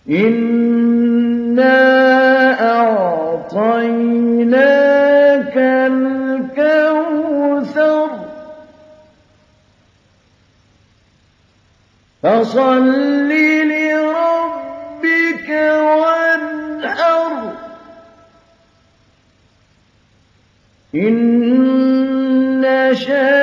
إِنَّا أَعْطَيْنَاكَ الْكَوْثَرَ فَصَلِّ لِرَبِّكَ وَانْحَرْ إِنَّ شَانِئَكَ